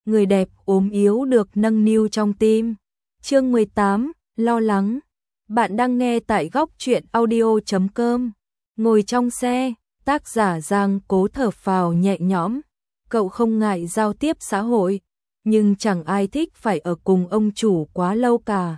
người đẹp ốm yếu được nâng niu trong tim. Chương 18, lo lắng. Bạn đang nghe tại góc truyện audio.com. Ngồi trong xe, tác giả Giang Cố thở phào nhẹ nhõm. Cậu không ngại giao tiếp xã hội, nhưng chẳng ai thích phải ở cùng ông chủ quá lâu cả.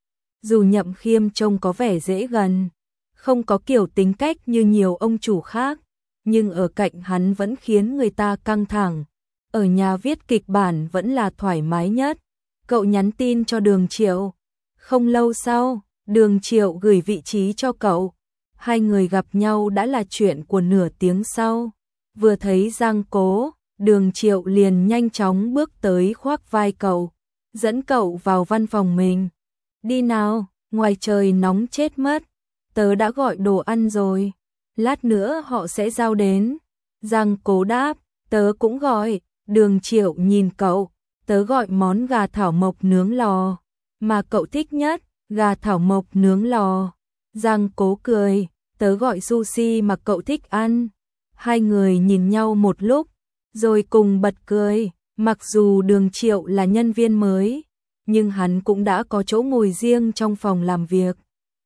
Dù Nhậm Khiêm trông có vẻ dễ gần, không có kiểu tính cách như nhiều ông chủ khác, nhưng ở cạnh hắn vẫn khiến người ta căng thẳng. Ở nhà viết kịch bản vẫn là thoải mái nhất. Cậu nhắn tin cho Đường Triệu. Không lâu sau, Đường Triệu gửi vị trí cho cậu. Hai người gặp nhau đã là chuyện của nửa tiếng sau. Vừa thấy Giang Cố, Đường Triệu liền nhanh chóng bước tới khoác vai cậu, dẫn cậu vào văn phòng mình. Đi nào, ngoài trời nóng chết mất. Tớ đã gọi đồ ăn rồi. Lát nữa họ sẽ giao đến. Giang Cố đáp, tớ cũng gọi. Đường Triệu nhìn cậu, tớ gọi món gà thảo mộc nướng lò, mà cậu thích nhất, gà thảo mộc nướng lò. Giang Cố cười, tớ gọi sushi mà cậu thích ăn. Hai người nhìn nhau một lúc, rồi cùng bật cười. Mặc dù Đường Triệu là nhân viên mới, nhưng hắn cũng đã có chỗ ngồi riêng trong phòng làm việc.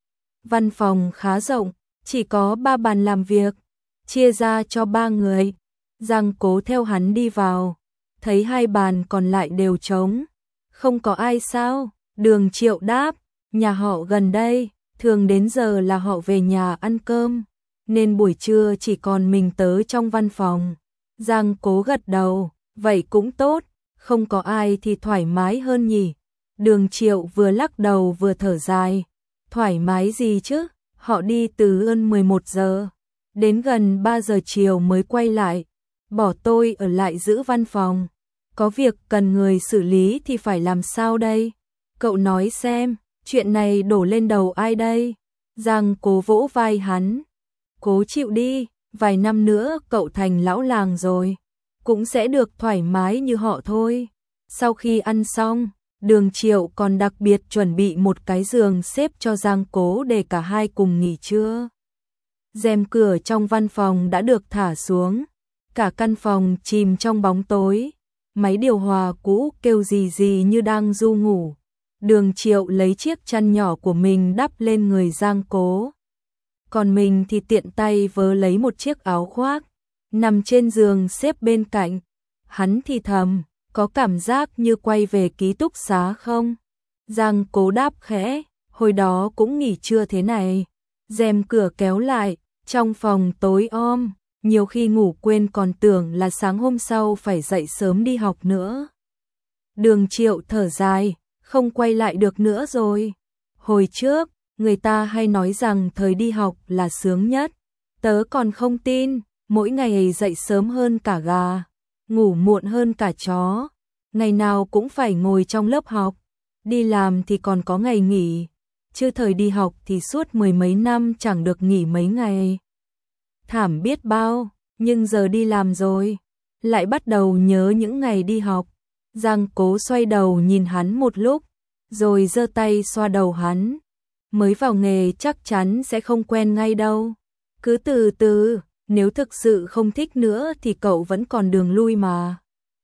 Văn phòng khá rộng, chỉ có 3 bàn làm việc, chia ra cho 3 người. Giang Cố theo hắn đi vào, thấy 2 bàn còn lại đều trống. Không có ai sao? Đường Triệu đáp, nhà họ gần đây, thường đến giờ là họ về nhà ăn cơm, nên buổi trưa chỉ còn mình tớ trong văn phòng. Giang Cố gật đầu, vậy cũng tốt, không có ai thì thoải mái hơn nhỉ. Đường Triệu vừa lắc đầu vừa thở dài, thoải mái gì chứ, họ đi từ hơn 11 giờ, đến gần 3 giờ chiều mới quay lại, bỏ tôi ở lại giữ văn phòng. Có việc cần người xử lý thì phải làm sao đây? Cậu nói xem, chuyện này đổ lên đầu ai đây? Giang Cố vỗ vai hắn. Cố chịu đi, vài năm nữa cậu thành lão làng rồi, cũng sẽ được thoải mái như họ thôi. Sau khi ăn xong, Đường Triệu còn đặc biệt chuẩn bị một cái giường xếp cho Giang Cố để cả hai cùng nghỉ trưa. Rèm cửa trong văn phòng đã được thả xuống, cả căn phòng chìm trong bóng tối. Máy điều hòa cũ kêu rì rì như đang ru ngủ. Đường Triệu lấy chiếc chăn nhỏ của mình đắp lên người Giang Cố. Còn mình thì tiện tay vớ lấy một chiếc áo khoác, nằm trên giường xếp bên cạnh. Hắn thì thầm, có cảm giác như quay về ký túc xá không? Giang Cố đáp khẽ, hồi đó cũng nghỉ trưa thế này. Rèm cửa kéo lại, trong phòng tối om. Nhiều khi ngủ quên còn tưởng là sáng hôm sau phải dậy sớm đi học nữa. Đường Triệu thở dài, không quay lại được nữa rồi. Hồi trước, người ta hay nói rằng thời đi học là sướng nhất. Tớ còn không tin, mỗi ngày dậy sớm hơn cả gà, ngủ muộn hơn cả chó. Ngày nào cũng phải ngồi trong lớp học, đi làm thì còn có ngày nghỉ. Chứ thời đi học thì suốt 10 mấy năm chẳng được nghỉ mấy ngày. Thảm biết bao, nhưng giờ đi làm rồi, lại bắt đầu nhớ những ngày đi học. Giang Cố xoay đầu nhìn hắn một lúc, rồi giơ tay xoa đầu hắn. Mới vào nghề chắc chắn sẽ không quen ngay đâu. Cứ từ từ, nếu thực sự không thích nữa thì cậu vẫn còn đường lui mà.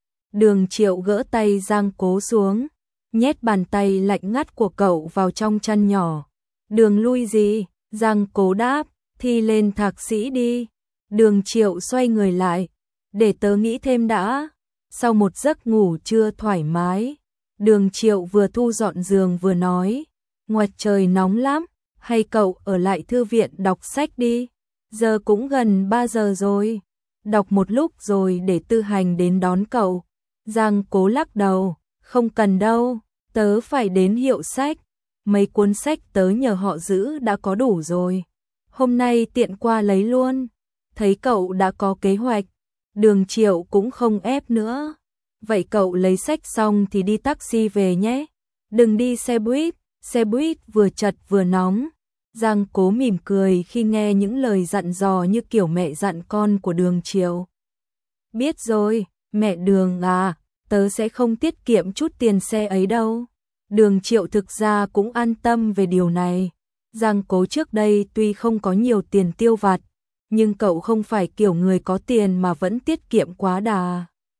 Đường Triệu gỡ tay Giang Cố xuống, nhét bàn tay lạnh ngắt của cậu vào trong chăn nhỏ. Đường lui gì? Giang Cố đáp, thi lên thạc sĩ đi. Đường Triệu xoay người lại, để tớ nghĩ thêm đã. Sau một giấc ngủ trưa thoải mái, Đường Triệu vừa thu dọn giường vừa nói, ngoài trời nóng lắm, hay cậu ở lại thư viện đọc sách đi. Giờ cũng gần 3 giờ rồi, đọc một lúc rồi để Tư Hành đến đón cậu. Giang Cố lắc đầu, không cần đâu, tớ phải đến hiệu sách. Mấy cuốn sách tớ nhờ họ giữ đã có đủ rồi. Hôm nay tiện qua lấy luôn. Thấy cậu đã có kế hoạch, Đường Triệu cũng không ép nữa. Vậy cậu lấy sách xong thì đi taxi về nhé. Đừng đi xe buýt vừa chật vừa nóng. Giang Cố mỉm cười khi nghe những lời dặn dò như kiểu mẹ dặn con của Đường Triệu. Biết rồi, mẹ Đường à, tớ sẽ không tiết kiệm chút tiền xe ấy đâu. Đường Triệu thực ra cũng an tâm về điều này. Giang Cố trước đây tuy không có nhiều tiền tiêu vặt, nhưng cậu không phải kiểu người có tiền mà vẫn tiết kiệm quá đà.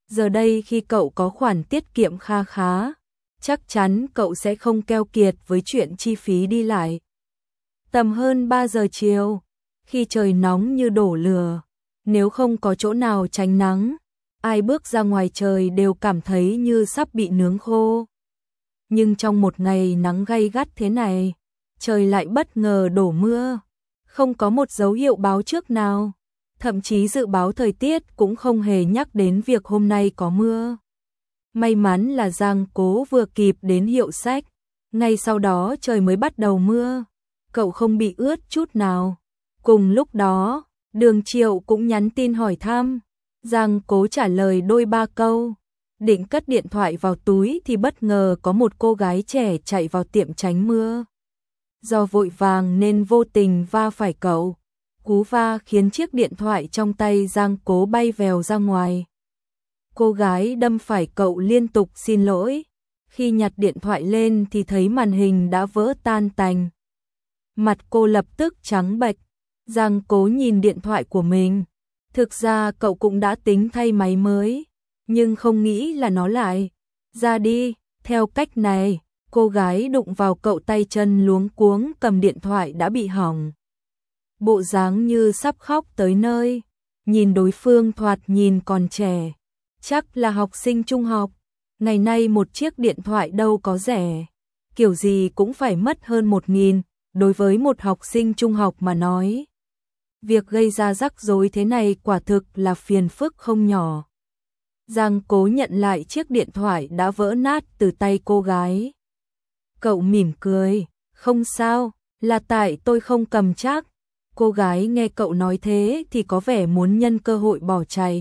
Giờ đây khi cậu có khoản tiết kiệm kha khá, chắc chắn cậu sẽ không keo kiệt với chuyện chi phí đi lại. Tầm hơn 3 giờ chiều, khi trời nóng như đổ lửa, nếu không có chỗ nào tránh nắng, ai bước ra ngoài trời đều cảm thấy như sắp bị nướng khô. Nhưng trong một ngày nắng gay gắt thế này, trời lại bất ngờ đổ mưa, không có một dấu hiệu báo trước nào. Thậm chí dự báo thời tiết cũng không hề nhắc đến việc hôm nay có mưa. May mắn là Giang Cố vừa kịp đến hiệu sách, ngay sau đó trời mới bắt đầu mưa, cậu không bị ướt chút nào. Cùng lúc đó, Đường Triệu cũng nhắn tin hỏi thăm, Giang Cố trả lời đôi ba câu, định cất điện thoại vào túi thì bất ngờ có một cô gái trẻ chạy vào tiệm tránh mưa. Do vội vàng nên vô tình va phải cậu. Cú va khiến chiếc điện thoại trong tay Giang Cố bay vèo ra ngoài. Cô gái đâm phải cậu liên tục xin lỗi. Khi nhặt điện thoại lên thì thấy màn hình đã vỡ tan tành. Mặt cô lập tức trắng bệch. Giang Cố nhìn điện thoại của mình. Thực ra cậu cũng đã tính thay máy mới, nhưng không nghĩ là nó lại ra đi. Theo cách này, cô gái đụng vào cậu tay chân luống cuống cầm điện thoại đã bị hỏng. Bộ dáng như sắp khóc tới nơi, nhìn đối phương thoạt nhìn còn trẻ, chắc là học sinh trung học. Ngày nay một chiếc điện thoại đâu có rẻ, kiểu gì cũng phải mất hơn 1.000, đối với một học sinh trung học mà nói. Việc gây ra rắc rối thế này quả thực là phiền phức không nhỏ. Giang Cố nhận lại chiếc điện thoại đã vỡ nát từ tay cô gái. Cậu mỉm cười, không sao, là tại tôi không cầm chắc. Cô gái nghe cậu nói thế thì có vẻ muốn nhân cơ hội bỏ chạy.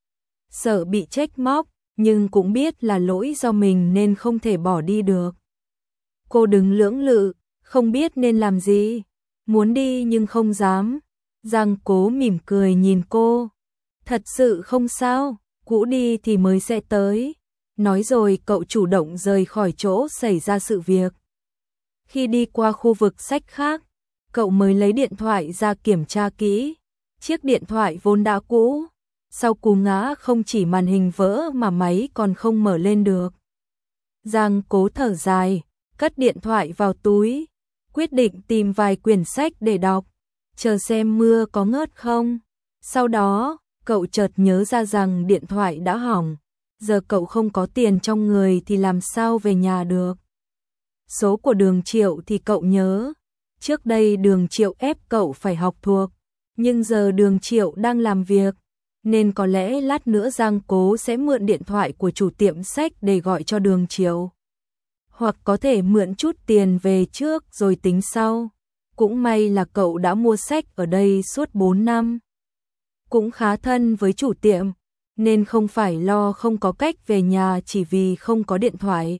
Sợ bị trách móc, nhưng cũng biết là lỗi do mình nên không thể bỏ đi được. Cô đứng lưỡng lự, không biết nên làm gì. Muốn đi nhưng không dám. Giang Cố mỉm cười nhìn cô. Thật sự không sao, cũ đi thì mới sẽ tới. Nói rồi cậu chủ động rời khỏi chỗ xảy ra sự việc. Khi đi qua khu vực sách khác, cậu mới lấy điện thoại ra kiểm tra kỹ. Chiếc điện thoại vốn đã cũ, sau cú ngã không chỉ màn hình vỡ mà máy còn không mở lên được. Giang Cố thở dài, cất điện thoại vào túi, quyết định tìm vài quyển sách để đọc, chờ xem mưa có ngớt không. Sau đó, cậu chợt nhớ ra rằng điện thoại đã hỏng, giờ cậu không có tiền trong người thì làm sao về nhà được. Số của Đường Triệu thì cậu nhớ. Trước đây Đường Triệu ép cậu phải học thuộc, nhưng giờ Đường Triệu đang làm việc, nên có lẽ lát nữa Giang Cố sẽ mượn điện thoại của chủ tiệm sách để gọi cho Đường Triệu. Hoặc có thể mượn chút tiền về trước rồi tính sau. Cũng may là cậu đã mua sách ở đây suốt 4 năm. Cũng khá thân với chủ tiệm, nên không phải lo không có cách về nhà chỉ vì không có điện thoại.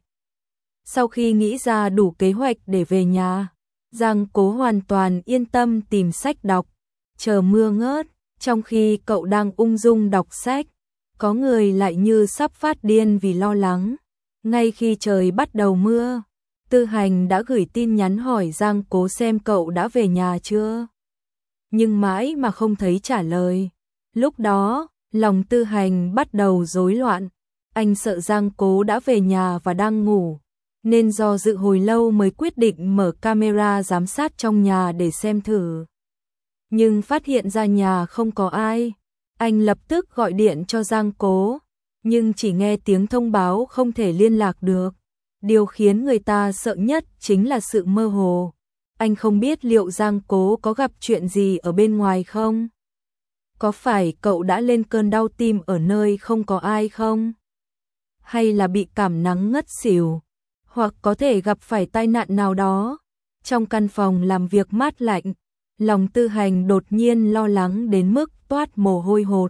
Sau khi nghĩ ra đủ kế hoạch để về nhà, Giang Cố hoàn toàn yên tâm tìm sách đọc, chờ mưa ngớt. Trong khi cậu đang ung dung đọc sách, có người lại như sắp phát điên vì lo lắng. Ngay khi trời bắt đầu mưa, Tư Hành đã gửi tin nhắn hỏi Giang Cố xem cậu đã về nhà chưa. Nhưng mãi mà không thấy trả lời. Lúc đó, lòng Tư Hành bắt đầu rối loạn. Anh sợ Giang Cố đã về nhà và đang ngủ, nên do dự hồi lâu mới quyết định mở camera giám sát trong nhà để xem thử. Nhưng phát hiện ra nhà không có ai. Anh lập tức gọi điện cho Giang Cố, nhưng chỉ nghe tiếng thông báo không thể liên lạc được. Điều khiến người ta sợ nhất chính là sự mơ hồ. Anh không biết liệu Giang Cố có gặp chuyện gì ở bên ngoài không? Có phải cậu đã lên cơn đau tim ở nơi không có ai không? Hay là bị cảm nắng ngất xỉu? Hoặc có thể gặp phải tai nạn nào đó? Trong căn phòng làm việc mát lạnh, lòng Tư Hành đột nhiên lo lắng đến mức toát mồ hôi hột.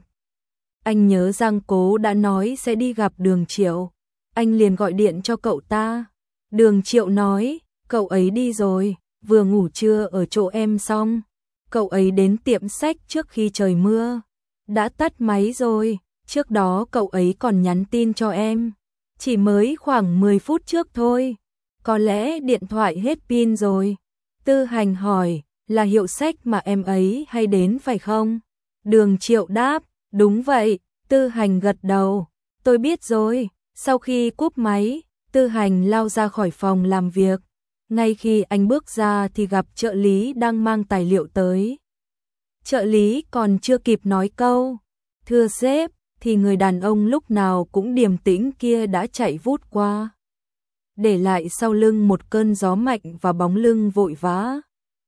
Anh nhớ Giang Cố đã nói sẽ đi gặp Đường Triệu. Anh liền gọi điện cho cậu ta. Đường Triệu nói, cậu ấy đi rồi, vừa ngủ trưa ở chỗ em xong. Cậu ấy đến tiệm sách trước khi trời mưa. Đã tắt máy rồi, trước đó cậu ấy còn nhắn tin cho em. Chỉ mới khoảng 10 phút trước thôi. Có lẽ điện thoại hết pin rồi. Tư Hành hỏi, là hiệu sách mà em ấy hay đến phải không? Đường Triệu đáp, đúng vậy. Tư Hành gật đầu. Tôi biết rồi. Sau khi cúp máy, Tư Hành lao ra khỏi phòng làm việc. Ngay khi anh bước ra thì gặp trợ lý đang mang tài liệu tới. Trợ lý còn chưa kịp nói câu "Thưa sếp", thì người đàn ông lúc nào cũng điềm tĩnh kia đã chạy vút qua, để lại sau lưng một cơn gió mạnh và bóng lưng vội vã.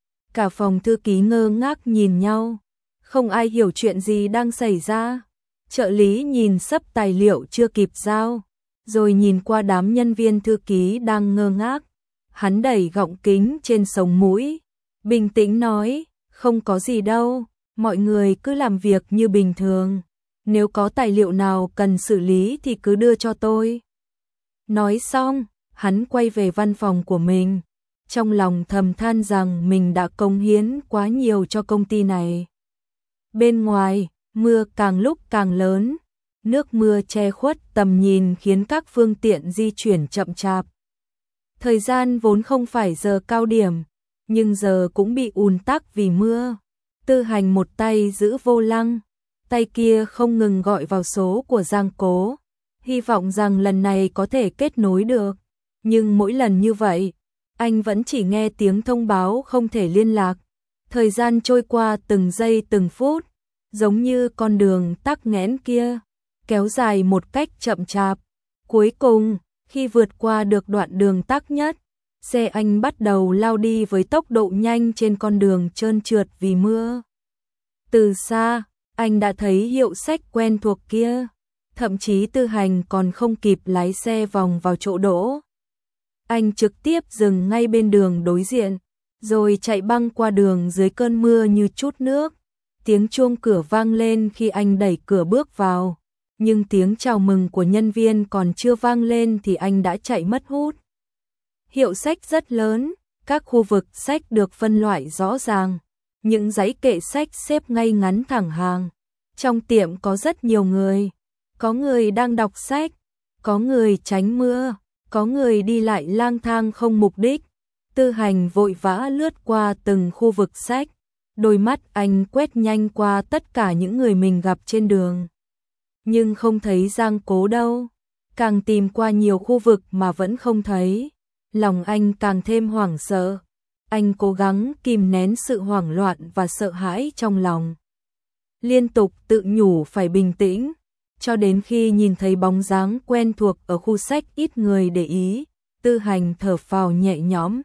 Cả phòng thư ký ngơ ngác nhìn nhau, không ai hiểu chuyện gì đang xảy ra. Trợ lý nhìn xấp tài liệu chưa kịp giao, rồi nhìn qua đám nhân viên thư ký đang ngơ ngác. Hắn đẩy gọng kính trên sống mũi, bình tĩnh nói, không có gì đâu, mọi người cứ làm việc như bình thường. Nếu có tài liệu nào cần xử lý thì cứ đưa cho tôi. Nói xong, hắn quay về văn phòng của mình, trong lòng thầm than rằng mình đã cống hiến quá nhiều cho công ty này. Bên ngoài, mưa càng lúc càng lớn, nước mưa che khuất tầm nhìn khiến các phương tiện di chuyển chậm chạp. Thời gian vốn không phải giờ cao điểm, nhưng giờ cũng bị ùn tắc vì mưa. Tư Hành một tay giữ vô lăng, tay kia không ngừng gọi vào số của Giang Cố, hy vọng rằng lần này có thể kết nối được. Nhưng mỗi lần như vậy, anh vẫn chỉ nghe tiếng thông báo không thể liên lạc. Thời gian trôi qua từng giây từng phút, giống như con đường tắc nghẽn kia, kéo dài một cách chậm chạp. Cuối cùng, khi vượt qua được đoạn đường tắc nhất, xe anh bắt đầu lao đi với tốc độ nhanh trên con đường trơn trượt vì mưa. Từ xa, anh đã thấy hiệu sách quen thuộc kia, thậm chí Tư Hành còn không kịp lái xe vòng vào chỗ đỗ. Anh trực tiếp dừng ngay bên đường đối diện, rồi chạy băng qua đường dưới cơn mưa như trút nước. Tiếng chuông cửa vang lên khi anh đẩy cửa bước vào, nhưng tiếng chào mừng của nhân viên còn chưa vang lên thì anh đã chạy mất hút. Hiệu sách rất lớn, các khu vực sách được phân loại rõ ràng, những dãy kệ sách xếp ngay ngắn thẳng hàng. Trong tiệm có rất nhiều người, có người đang đọc sách, có người tránh mưa, có người đi lại lang thang không mục đích. Tư Hành vội vã lướt qua từng khu vực sách, đôi mắt anh quét nhanh qua tất cả những người mình gặp trên đường. Nhưng không thấy Giang Cố đâu, càng tìm qua nhiều khu vực mà vẫn không thấy. Lòng anh càng thêm hoảng sợ, anh cố gắng kìm nén sự hoảng loạn và sợ hãi trong lòng. Liên tục tự nhủ phải bình tĩnh, cho đến khi nhìn thấy bóng dáng quen thuộc ở khu sách ít người để ý, Tư Hành thở phào nhẹ nhõm.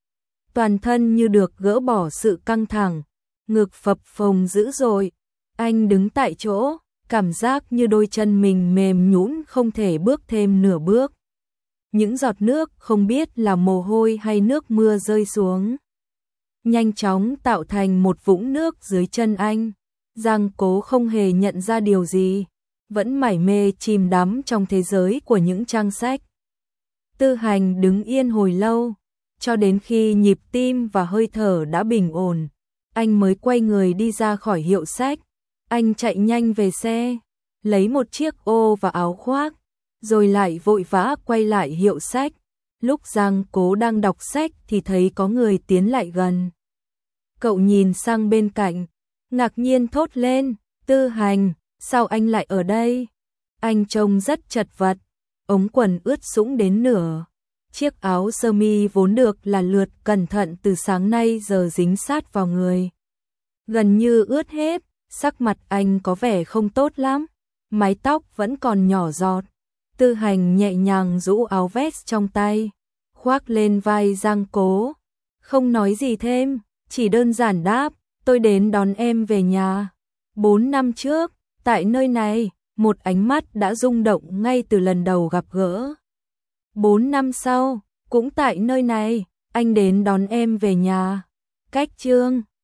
Toàn thân như được gỡ bỏ sự căng thẳng, ngực phập phồng dữ dội, anh đứng tại chỗ, cảm giác như đôi chân mình mềm nhũn không thể bước thêm nửa bước. Những giọt nước không biết là mồ hôi hay nước mưa rơi xuống, nhanh chóng tạo thành một vũng nước dưới chân anh. Giang Cố không hề nhận ra điều gì, vẫn mải mê chìm đắm trong thế giới của những trang sách. Tư Hành đứng yên hồi lâu, cho đến khi nhịp tim và hơi thở đã bình ổn, anh mới quay người đi ra khỏi hiệu sách. Anh chạy nhanh về xe, lấy một chiếc ô và áo khoác, rồi lại vội vã quay lại hiệu sách. Lúc Giang Cố đang đọc sách thì thấy có người tiến lại gần. Cậu nhìn sang bên cạnh, ngạc nhiên thốt lên, Tư Hành, sao anh lại ở đây? Anh trông rất chật vật, ống quần ướt sũng đến nửa. Chiếc áo sơ mi vốn được là lượt cẩn thận từ sáng nay giờ dính sát vào người, gần như ướt hết. Sắc mặt anh có vẻ không tốt lắm, mái tóc vẫn còn nhỏ giọt. Tư Hành nhẹ nhàng rũ áo vest trong tay, khoác lên vai Giang Cố, không nói gì thêm, chỉ đơn giản đáp, tôi đến đón em về nhà. 4 năm trước, tại nơi này, một ánh mắt đã rung động ngay từ lần đầu gặp gỡ. 4 năm sau, cũng tại nơi này, anh đến đón em về nhà. Cách chương